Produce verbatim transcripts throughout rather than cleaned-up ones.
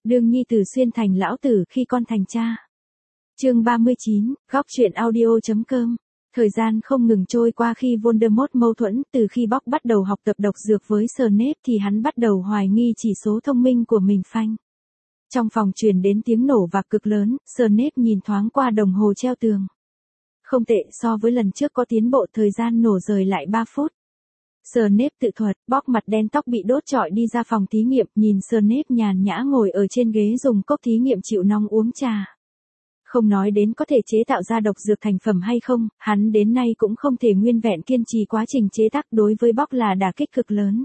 đương nhi tử xuyên thành lão tử khi con thành cha. Chương ba mươi chín, góc truyện audio.com. Thời gian không ngừng trôi qua khi Voldemort mâu thuẫn, từ khi Bob bắt đầu học tập độc dược với Snape thì hắn bắt đầu hoài nghi chỉ số thông minh của mình phanh. Trong phòng truyền đến tiếng nổ vạc cực lớn, Snape nhìn thoáng qua đồng hồ treo tường. Không tệ, so với lần trước có tiến bộ, thời gian nổ rời lại ba phút. Snape tự thuật, Bob mặt đen tóc bị đốt trọi đi ra phòng thí nghiệm, nhìn Snape nhàn nhã ngồi ở trên ghế dùng cốc thí nghiệm chịu nóng uống trà. Không nói đến có thể chế tạo ra độc dược thành phẩm hay không, hắn đến nay cũng không thể nguyên vẹn kiên trì quá trình chế tác, đối với Bob là đả kích cực lớn.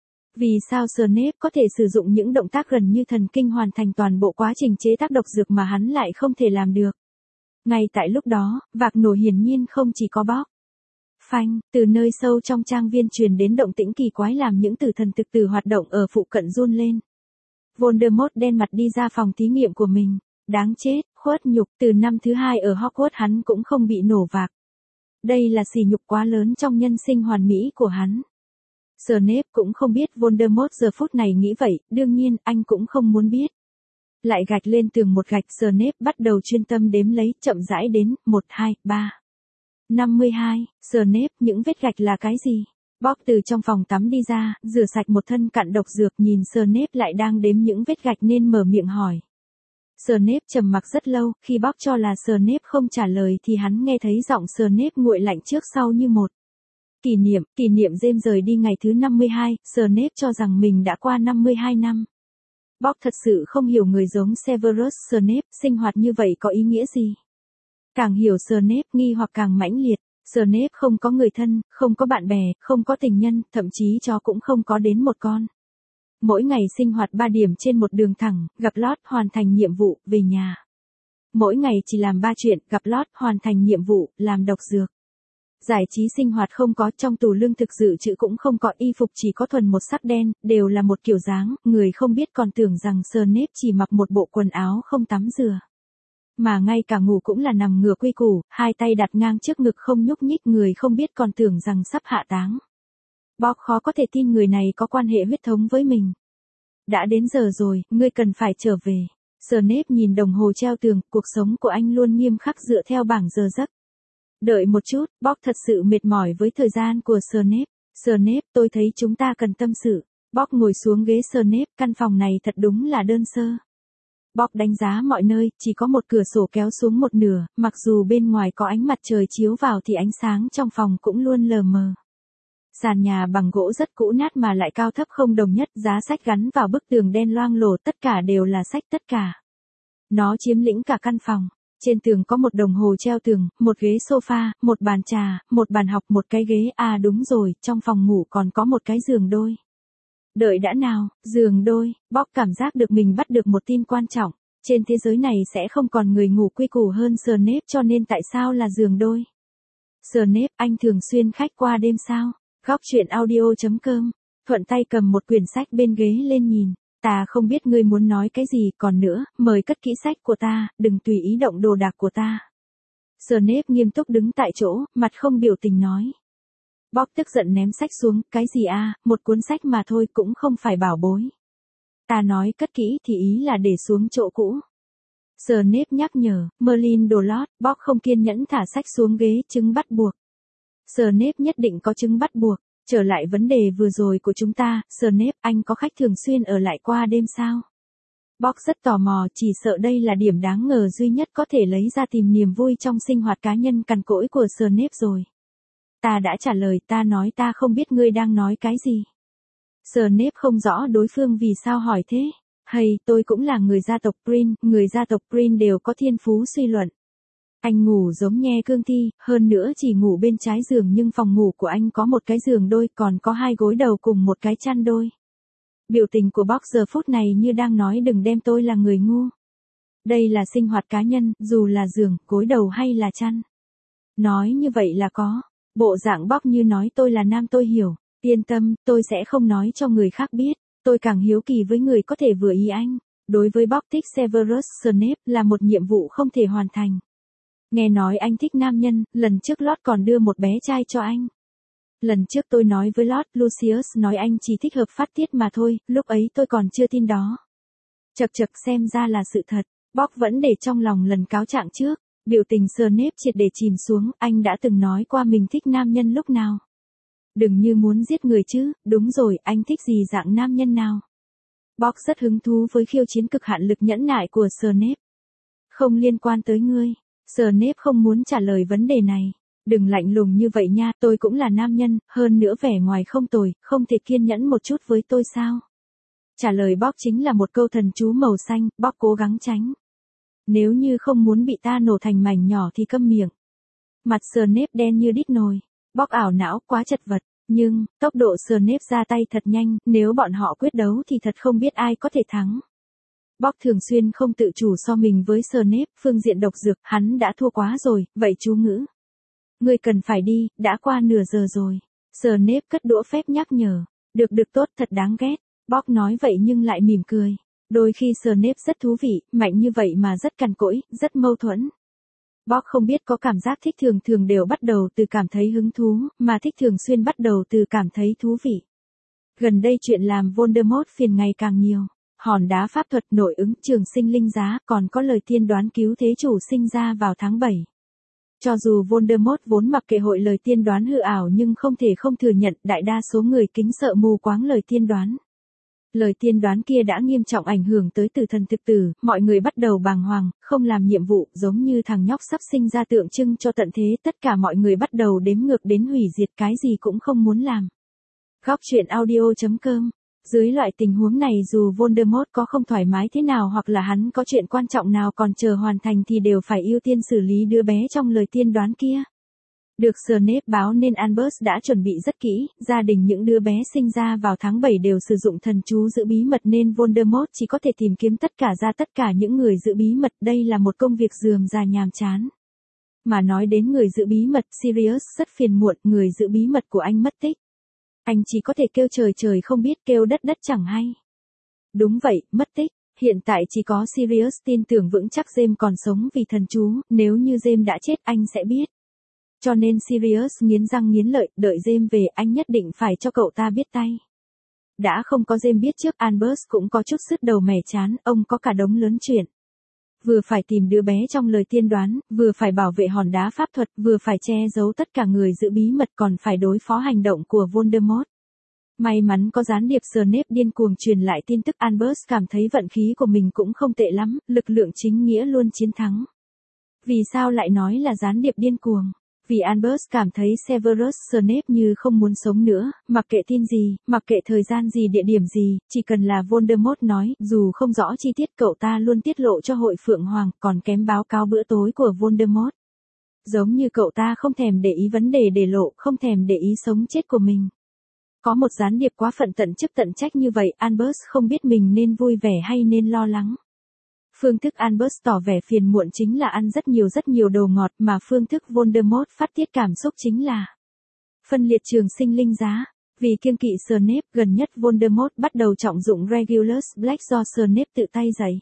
Vì sao Snape có thể sử dụng những động tác gần như thần kinh hoàn thành toàn bộ quá trình chế tác độc dược mà hắn lại không thể làm được? Ngay tại lúc đó, vạc nổ hiển nhiên không chỉ có Bob. Phanh, từ nơi sâu trong trang viên truyền đến động tĩnh kỳ quái làm những tử thần thực tử hoạt động ở phụ cận run lên. Voldemort đen mặt đi ra phòng thí nghiệm của mình. Đáng chết, khuất nhục, từ năm thứ hai ở Hogwarts hắn cũng không bị nổ vạc. Đây là sỉ nhục quá lớn trong nhân sinh hoàn mỹ của hắn. Snape cũng không biết Voldemort giờ phút này nghĩ vậy, đương nhiên anh cũng không muốn biết. Lại gạch lên tường một gạch, Snape bắt đầu chuyên tâm đếm lấy, chậm rãi đến, một, hai, ba. năm mươi hai, Snape, những vết gạch là cái gì? Bob từ trong phòng tắm đi ra, rửa sạch một thân cặn độc dược, nhìn Snape lại đang đếm những vết gạch nên mở miệng hỏi. Snape trầm mặc rất lâu, khi Bob cho là Snape không trả lời thì hắn nghe thấy giọng Snape nguội lạnh trước sau như một. Kỷ niệm, kỷ niệm James rời đi ngày thứ năm mươi hai, Snape cho rằng mình đã qua năm mươi hai năm. Bob thật sự không hiểu người giống Severus Snape, sinh hoạt như vậy có ý nghĩa gì. Càng hiểu Snape nghi hoặc càng mãnh liệt, Snape không có người thân, không có bạn bè, không có tình nhân, thậm chí chó cũng không có đến một con. Mỗi ngày sinh hoạt ba điểm trên một đường thẳng, gặp lót, hoàn thành nhiệm vụ, về nhà. Mỗi ngày chỉ làm ba chuyện, gặp lót, hoàn thành nhiệm vụ, làm độc dược. Giải trí sinh hoạt không có, trong tủ lương thực dự trữ cũng không có, y phục chỉ có thuần một sắc đen, đều là một kiểu dáng, người không biết còn tưởng rằng Snape chỉ mặc một bộ quần áo không tắm rửa. Mà ngay cả ngủ cũng là nằm ngửa quy củ, hai tay đặt ngang trước ngực không nhúc nhích, người không biết còn tưởng rằng sắp hạ táng. Bob khó có thể tin người này có quan hệ huyết thống với mình. Đã đến giờ rồi, ngươi cần phải trở về. Snape nhìn đồng hồ treo tường, cuộc sống của anh luôn nghiêm khắc dựa theo bảng giờ giấc. Đợi một chút, Bob thật sự mệt mỏi với thời gian của Snape. Snape, tôi thấy chúng ta cần tâm sự. Bob ngồi xuống ghế Snape, căn phòng này thật đúng là đơn sơ. Bob đánh giá mọi nơi, chỉ có một cửa sổ kéo xuống một nửa, mặc dù bên ngoài có ánh mặt trời chiếu vào thì ánh sáng trong phòng cũng luôn lờ mờ. Sàn nhà bằng gỗ rất cũ nát mà lại cao thấp không đồng nhất, giá sách gắn vào bức tường đen loang lổ, tất cả đều là sách, tất cả. Nó chiếm lĩnh cả căn phòng. Trên tường có một đồng hồ treo tường, một ghế sofa, một bàn trà, một bàn học, một cái ghế, à đúng rồi, trong phòng ngủ còn có một cái giường đôi. Đợi đã nào, giường đôi, Bob cảm giác được mình bắt được một tin quan trọng. Trên thế giới này sẽ không còn người ngủ quy củ hơn Snape, cho nên tại sao là giường đôi? Snape, anh thường xuyên khách qua đêm sao? Góc truyện audio.com. Thuận tay cầm một quyển sách bên ghế lên nhìn. Ta không biết ngươi muốn nói cái gì, còn nữa, mời cất kỹ sách của ta, đừng tùy ý động đồ đạc của ta. Snape nghiêm túc đứng tại chỗ, mặt không biểu tình nói. Bob tức giận ném sách xuống, cái gì a, một cuốn sách mà thôi, cũng không phải bảo bối. Ta nói cất kỹ thì ý là để xuống chỗ cũ. Snape nhắc nhở, Merlin đồ lót, Bob không kiên nhẫn thả sách xuống ghế, chứng bắt buộc. Snape nhất định có chứng bắt buộc. Trở lại vấn đề vừa rồi của chúng ta, Snape, anh có khách thường xuyên ở lại qua đêm sao? Bob rất tò mò, chỉ sợ đây là điểm đáng ngờ duy nhất có thể lấy ra tìm niềm vui trong sinh hoạt cá nhân cằn cỗi của Snape rồi. Ta đã trả lời, ta nói ta không biết ngươi đang nói cái gì. Snape không rõ đối phương vì sao hỏi thế. Hay, tôi cũng là người gia tộc Green, người gia tộc Green đều có thiên phú suy luận. Anh ngủ giống nhe cương thi, hơn nữa chỉ ngủ bên trái giường nhưng phòng ngủ của anh có một cái giường đôi, còn có hai gối đầu cùng một cái chăn đôi. Biểu tình của Bob giờ phút này như đang nói đừng đem tôi là người ngu. Đây là sinh hoạt cá nhân, dù là giường, gối đầu hay là chăn. Nói như vậy là có. Bộ dạng Bob như nói tôi là nam tôi hiểu. Yên tâm, tôi sẽ không nói cho người khác biết. Tôi càng hiếu kỳ với người có thể vừa ý anh. Đối với Bob thích Severus Snape là một nhiệm vụ không thể hoàn thành. Nghe nói anh thích nam nhân, lần trước Lót còn đưa một bé trai cho anh. Lần trước tôi nói với Lót, Lucius nói anh chỉ thích hợp phát tiết mà thôi, lúc ấy tôi còn chưa tin đó. Chậc chậc, xem ra là sự thật. Bob vẫn để trong lòng lần cáo trạng trước. Biểu tình Snape triệt để chìm xuống, anh đã từng nói qua mình thích nam nhân lúc nào. Đừng như muốn giết người chứ, đúng rồi, anh thích gì dạng nam nhân nào? Bob rất hứng thú với khiêu chiến cực hạn lực nhẫn nại của Snape. Không liên quan tới ngươi. Snape không muốn trả lời vấn đề này. Đừng lạnh lùng như vậy nha, tôi cũng là nam nhân, hơn nữa vẻ ngoài không tồi, không thể kiên nhẫn một chút với tôi sao? Trả lời Bob chính là một câu thần chú màu xanh, Bob cố gắng tránh. Nếu như không muốn bị ta nổ thành mảnh nhỏ thì câm miệng. Mặt Snape đen như đít nồi. Bob ảo não, quá chật vật. Nhưng, tốc độ Snape ra tay thật nhanh, nếu bọn họ quyết đấu thì thật không biết ai có thể thắng. Bob thường xuyên không tự chủ so mình với Snape, phương diện độc dược, hắn đã thua quá rồi, vậy chú ngữ. Ngươi cần phải đi, đã qua nửa giờ rồi. Snape cất đũa phép nhắc nhở. Được được tốt, thật đáng ghét. Bob nói vậy nhưng lại mỉm cười. Đôi khi Snape rất thú vị, mạnh như vậy mà rất cằn cỗi, rất mâu thuẫn. Bob không biết có cảm giác thích thường thường đều bắt đầu từ cảm thấy hứng thú, mà thích thường xuyên bắt đầu từ cảm thấy thú vị. Gần đây chuyện làm Voldemort phiền ngày càng nhiều. Hòn đá pháp thuật, nội ứng, trường sinh linh giá, còn có lời tiên đoán cứu thế chủ sinh ra vào tháng bảy. Cho dù Voldemort vốn mặc kệ hội lời tiên đoán hư ảo nhưng không thể không thừa nhận đại đa số người kính sợ mù quáng lời tiên đoán. Lời tiên đoán kia đã nghiêm trọng ảnh hưởng tới tử thần thực tử, mọi người bắt đầu bàng hoàng, không làm nhiệm vụ, giống như thằng nhóc sắp sinh ra tượng trưng cho tận thế, tất cả mọi người bắt đầu đếm ngược đến hủy diệt, cái gì cũng không muốn làm. Góc truyện audio chấm com. Dưới loại tình huống này dù Voldemort có không thoải mái thế nào hoặc là hắn có chuyện quan trọng nào còn chờ hoàn thành thì đều phải ưu tiên xử lý đứa bé trong lời tiên đoán kia. Được Snape báo nên Albus đã chuẩn bị rất kỹ, gia đình những đứa bé sinh ra vào tháng bảy đều sử dụng thần chú giữ bí mật nên Voldemort chỉ có thể tìm kiếm tất cả ra tất cả những người giữ bí mật, đây là một công việc rườm rà nhàm chán. Mà nói đến người giữ bí mật, Sirius rất phiền muộn, người giữ bí mật của anh mất tích. Anh chỉ có thể kêu trời trời không biết, kêu đất đất chẳng hay. Đúng vậy, mất tích. Hiện tại chỉ có Sirius tin tưởng vững chắc James còn sống vì thần chú, nếu như James đã chết anh sẽ biết. Cho nên Sirius nghiến răng nghiến lợi, đợi James về anh nhất định phải cho cậu ta biết tay. Đã không có James biết trước, Albus cũng có chút sứt đầu mẻ chán, ông có cả đống lớn chuyện. Vừa phải tìm đứa bé trong lời tiên đoán, vừa phải bảo vệ hòn đá pháp thuật, vừa phải che giấu tất cả người giữ bí mật, còn phải đối phó hành động của Voldemort. May mắn có gián điệp Snape điên cuồng truyền lại tin tức, Albus cảm thấy vận khí của mình cũng không tệ lắm, lực lượng chính nghĩa luôn chiến thắng. Vì sao lại nói là gián điệp điên cuồng? Vì Albus cảm thấy Severus Snape như không muốn sống nữa, mặc kệ tin gì, mặc kệ thời gian gì, địa điểm gì, chỉ cần là Voldemort nói, dù không rõ chi tiết cậu ta luôn tiết lộ cho hội Phượng Hoàng, còn kém báo cáo bữa tối của Voldemort. Giống như cậu ta không thèm để ý vấn đề để lộ, không thèm để ý sống chết của mình. Có một gián điệp quá phận tận chức tận trách như vậy, Albus không biết mình nên vui vẻ hay nên lo lắng. Phương thức Albus tỏ vẻ phiền muộn chính là ăn rất nhiều rất nhiều đồ ngọt, mà phương thức Voldemort phát tiết cảm xúc chính là phân liệt trường sinh linh giá. Vì kiêng kỵ Snape, gần nhất Voldemort bắt đầu trọng dụng Regulus Black do Snape tự tay dạy.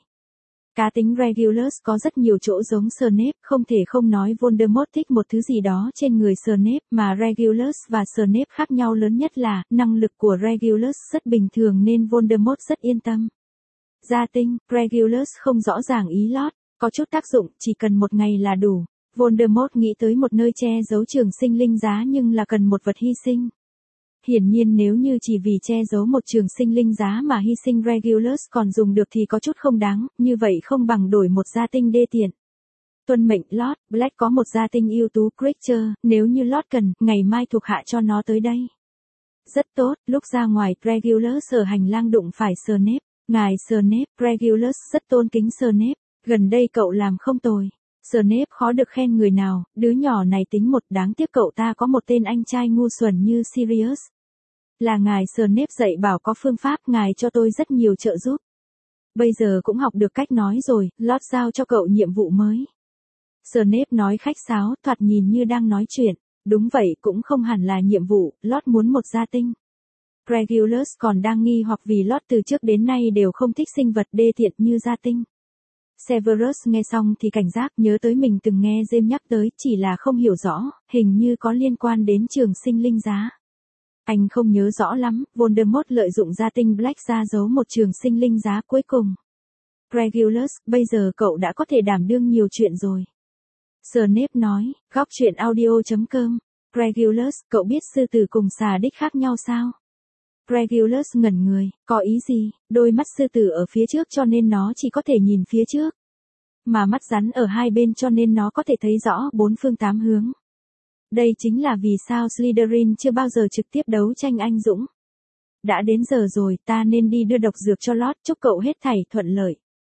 Cá tính Regulus có rất nhiều chỗ giống Snape, không thể không nói Voldemort thích một thứ gì đó trên người Snape, mà Regulus và Snape khác nhau lớn nhất là năng lực của Regulus rất bình thường nên Voldemort rất yên tâm. Gia tinh, Regulus không rõ ràng ý lót, có chút tác dụng, chỉ cần một ngày là đủ. Voldemort nghĩ tới một nơi che giấu trường sinh linh giá nhưng là cần một vật hy sinh. Hiển nhiên nếu như chỉ vì che giấu một trường sinh linh giá mà hy sinh Regulus còn dùng được thì có chút không đáng, như vậy không bằng đổi một gia tinh đê tiện. Tuân mệnh Lord, Black có một gia tinh ưu tú Creature, nếu như Lord cần, ngày mai thuộc hạ cho nó tới đây. Rất tốt, lúc ra ngoài, Regulus ở hành lang đụng phải Snape. Ngài Snape, Regulus rất tôn kính Snape, gần đây cậu làm không tồi. Snape khó được khen người nào, đứa nhỏ này tính một, đáng tiếc cậu ta có một tên anh trai ngu xuẩn như Sirius. Là ngài Snape dạy bảo có phương pháp, ngài cho tôi rất nhiều trợ giúp. Bây giờ cũng học được cách nói rồi, Lord giao cho cậu nhiệm vụ mới. Snape nói khách sáo, thoạt nhìn như đang nói chuyện, đúng vậy cũng không hẳn là nhiệm vụ, Lord muốn một gia tinh. Regulus còn đang nghi hoặc vì Lord từ trước đến nay đều không thích sinh vật đê tiện như gia tinh. Severus nghe xong thì cảnh giác, nhớ tới mình từng nghe James nhắc tới, chỉ là không hiểu rõ, hình như có liên quan đến trường sinh linh giá. Anh không nhớ rõ lắm, Voldemort lợi dụng gia tinh Black ra giấu một trường sinh linh giá cuối cùng. Regulus, bây giờ cậu đã có thể đảm đương nhiều chuyện rồi. Snape nói, góc truyện audio.com. Regulus, cậu biết sư tử cùng xà đích khác nhau sao? Regulus ngẩn người, có ý gì? Đôi mắt sư tử ở phía trước cho nên nó chỉ có thể nhìn phía trước. Mà mắt rắn ở hai bên cho nên nó có thể thấy rõ bốn phương tám hướng. Đây chính là vì sao Slytherin chưa bao giờ trực tiếp đấu tranh anh dũng. Đã đến giờ rồi, ta nên đi đưa độc dược cho Lord, chúc cậu hết thảy thuận lợi.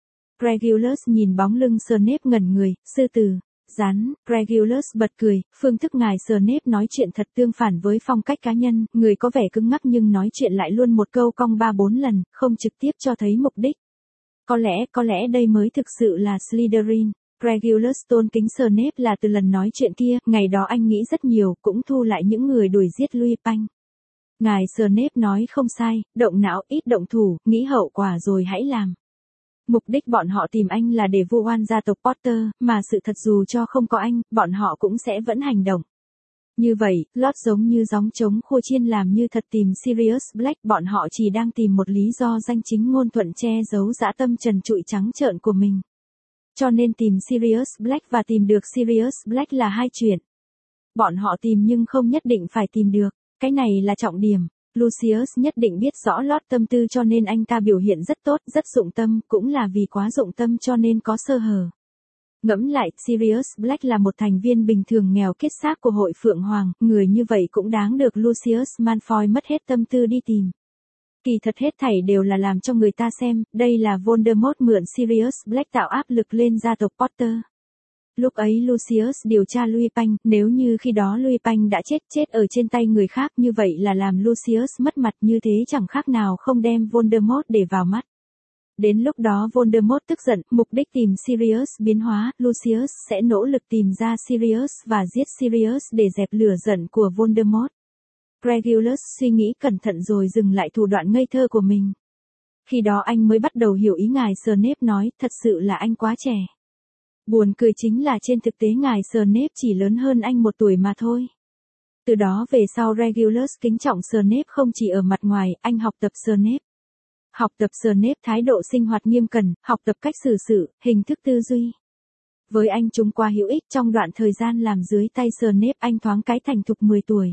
Regulus nhìn bóng lưng Snape ngẩn người, sư tử, rắn, Regulus bật cười, phương thức ngài Snape nói chuyện thật tương phản với phong cách cá nhân, người có vẻ cứng ngắc nhưng nói chuyện lại luôn một câu cong ba bốn lần, không trực tiếp cho thấy mục đích. Có lẽ, có lẽ đây mới thực sự là Slytherin. Regulus tôn kính Snape là từ lần nói chuyện kia, ngày đó anh nghĩ rất nhiều, cũng thu lại những người đuổi giết Lupin. Ngài Snape nói không sai, động não ít động thủ, nghĩ hậu quả rồi hãy làm. Mục đích bọn họ tìm anh là để vu oan gia tộc Potter, mà sự thật dù cho không có anh, bọn họ cũng sẽ vẫn hành động. Như vậy, Lord giống như gióng trống khua chiên làm như thật tìm Sirius Black, bọn họ chỉ đang tìm một lý do danh chính ngôn thuận che giấu dã tâm trần trụi trắng trợn của mình. Cho nên tìm Sirius Black và tìm được Sirius Black là hai chuyện. Bọn họ tìm nhưng không nhất định phải tìm được, cái này là trọng điểm. Lucius nhất định biết rõ Lord tâm tư cho nên anh ta biểu hiện rất tốt, rất dụng tâm, cũng là vì quá dụng tâm cho nên có sơ hở. Ngẫm lại, Sirius Black là một thành viên bình thường nghèo kiết xác của hội Phượng Hoàng, người như vậy cũng đáng được Lucius Malfoy mất hết tâm tư đi tìm. Kỳ thật hết thảy đều là làm cho người ta xem, đây là Voldemort mượn Sirius Black tạo áp lực lên gia tộc Potter. Lúc ấy Lucius điều tra Lupin, nếu như khi đó Lupin đã chết chết ở trên tay người khác như vậy là làm Lucius mất mặt, như thế chẳng khác nào không đem Voldemort để vào mắt. Đến lúc đó Voldemort tức giận, mục đích tìm Sirius biến hóa, Lucius sẽ nỗ lực tìm ra Sirius và giết Sirius để dẹp lửa giận của Voldemort. Regulus suy nghĩ cẩn thận rồi dừng lại thủ đoạn ngây thơ của mình. Khi đó anh mới bắt đầu hiểu ý ngài Snape nói, thật sự là anh quá trẻ. Buồn cười chính là trên thực tế ngài Snape chỉ lớn hơn anh một tuổi mà thôi. Từ đó về sau Regulus kính trọng Snape không chỉ ở mặt ngoài, anh học tập Snape. Học tập Snape thái độ sinh hoạt nghiêm cẩn, học tập cách xử sự, hình thức tư duy. Với anh chúng qua hữu ích trong đoạn thời gian làm dưới tay Snape, anh thoáng cái thành thục mười tuổi.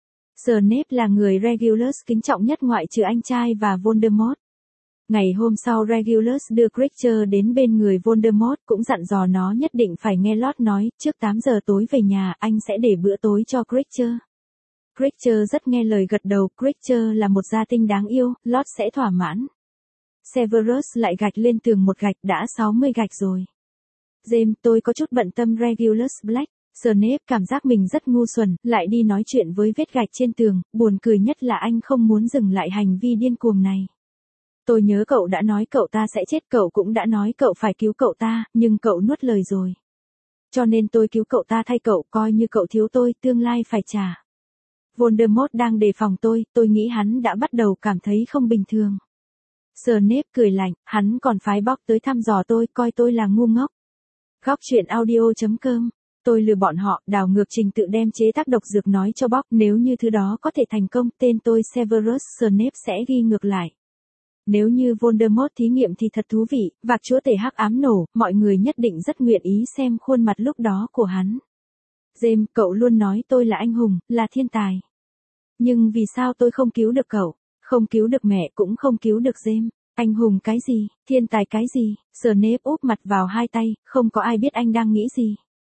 Snape là người Regulus kính trọng nhất ngoại trừ anh trai và Voldemort. Ngày hôm sau Regulus đưa Creature đến bên người Voldemort, cũng dặn dò nó nhất định phải nghe Lord nói, trước tám giờ tối về nhà, anh sẽ để bữa tối cho Creature. Creature rất nghe lời gật đầu, Creature là một gia tinh đáng yêu, Lord sẽ thỏa mãn. Severus lại gạch lên tường một gạch, đã sáu mươi gạch rồi. James, tôi có chút bận tâm Regulus Black. Snape cảm giác mình rất ngu xuẩn, lại đi nói chuyện với vết gạch trên tường, buồn cười nhất là anh không muốn dừng lại hành vi điên cuồng này. Tôi nhớ cậu đã nói cậu ta sẽ chết, cậu cũng đã nói cậu phải cứu cậu ta, nhưng cậu nuốt lời rồi. Cho nên tôi cứu cậu ta thay cậu, coi như cậu thiếu tôi, tương lai phải trả. Voldemort đang đề phòng tôi, tôi nghĩ hắn đã bắt đầu cảm thấy không bình thường. Snape cười lạnh, hắn còn phái Bob tới thăm dò tôi, coi tôi là ngu ngốc. Góc truyện audio.com. Tôi lừa bọn họ, đảo ngược trình tự đem chế tác độc dược nói cho Bob, nếu như thứ đó có thể thành công, tên tôi Severus Snape sẽ ghi ngược lại. Nếu như Voldemort thí nghiệm thì thật thú vị, vạc chúa tể hắc ám nổ, mọi người nhất định rất nguyện ý xem khuôn mặt lúc đó của hắn. James, cậu luôn nói tôi là anh hùng, là thiên tài. Nhưng vì sao tôi không cứu được cậu, không cứu được mẹ cũng không cứu được James? Anh hùng cái gì, thiên tài cái gì? Snape úp mặt vào hai tay, không có ai biết anh đang nghĩ gì.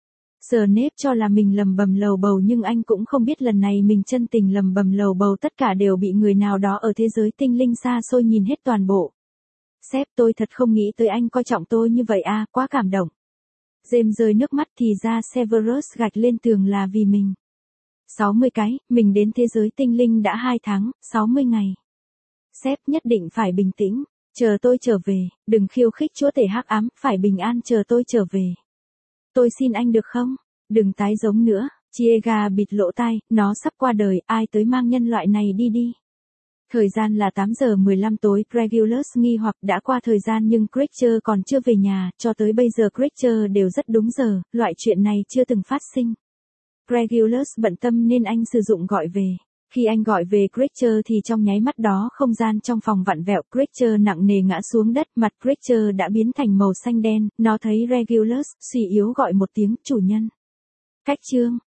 Snape cho là mình lầm bầm lầu bầu nhưng anh cũng không biết lần này mình chân tình lầm bầm lầu bầu tất cả đều bị người nào đó ở thế giới tinh linh xa xôi nhìn hết toàn bộ. Sếp, tôi thật không nghĩ tới anh coi trọng tôi như vậy à, quá cảm động. James rơi nước mắt, thì ra Severus gạch lên tường là vì mình. sáu mươi cái, mình đến thế giới tinh linh đã hai tháng, sáu mươi ngày. Sếp nhất định phải bình tĩnh, chờ tôi trở về, đừng khiêu khích chúa tể hắc ám, phải bình an chờ tôi trở về. Tôi xin anh được không? Đừng tái giống nữa. Chiega bịt lỗ tai, nó sắp qua đời, ai tới mang nhân loại này đi đi. Thời gian là tám giờ mười lăm tối, Regulus nghi hoặc đã qua thời gian nhưng Creature còn chưa về nhà, cho tới bây giờ Creature đều rất đúng giờ, loại chuyện này chưa từng phát sinh. Regulus bận tâm nên anh sử dụng gọi về. Khi anh gọi về Creature thì trong nháy mắt đó không gian trong phòng vặn vẹo, Creature nặng nề ngã xuống đất, mặt Creature đã biến thành màu xanh đen, nó thấy Regulus, suy yếu gọi một tiếng, chủ nhân. Khách chương.